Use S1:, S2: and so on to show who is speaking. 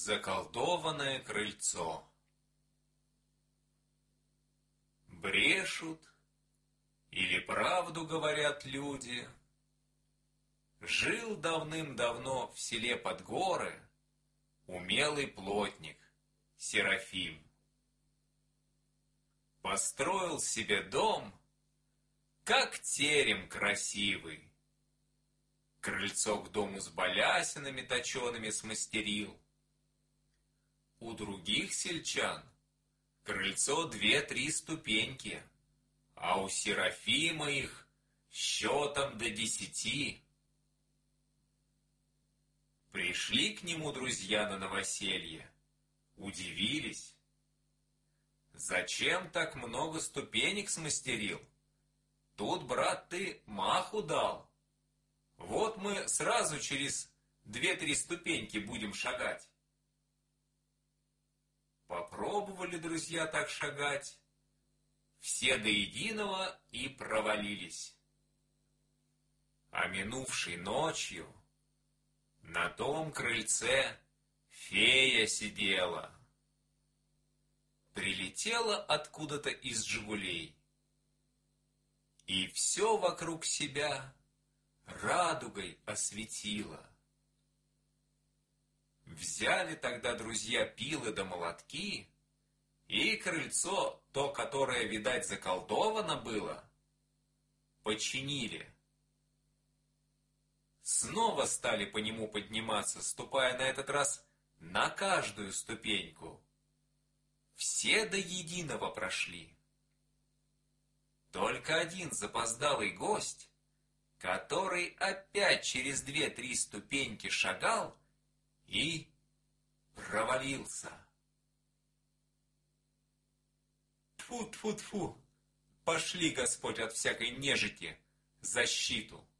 S1: Заколдованное крыльцо. Брешут или правду говорят люди. Жил давным-давно в селе Подгоры умелый плотник Серафим. Построил себе дом, как терем красивый. Крыльцо к дому с балясинами точеными смастерил. У других сельчан крыльцо 2-3 ступеньки, а у Серафима их счетом до 10. Пришли к нему друзья на новоселье, удивились. Зачем так много ступенек смастерил? Тут, брат, ты маху дал. Вот мы сразу через 2-3 ступеньки будем шагать. Попробовали друзья так шагать, все до единого и провалились. А минувшей ночью на том крыльце фея сидела. Прилетела откуда-то из «Жигулей» и все вокруг себя радугой осветила. Взяли тогда друзья пилы да молотки, и крыльцо, то, которое, видать, заколдовано было, починили. Снова стали по нему подниматься, ступая на этот раз на каждую ступеньку. Все до единого прошли. Только один запоздалый гость, который опять через 2-3 ступеньки шагал и провалился. Тьфу-тьфу-тьфу! Пошли, Господь, от всякой нежити защиту.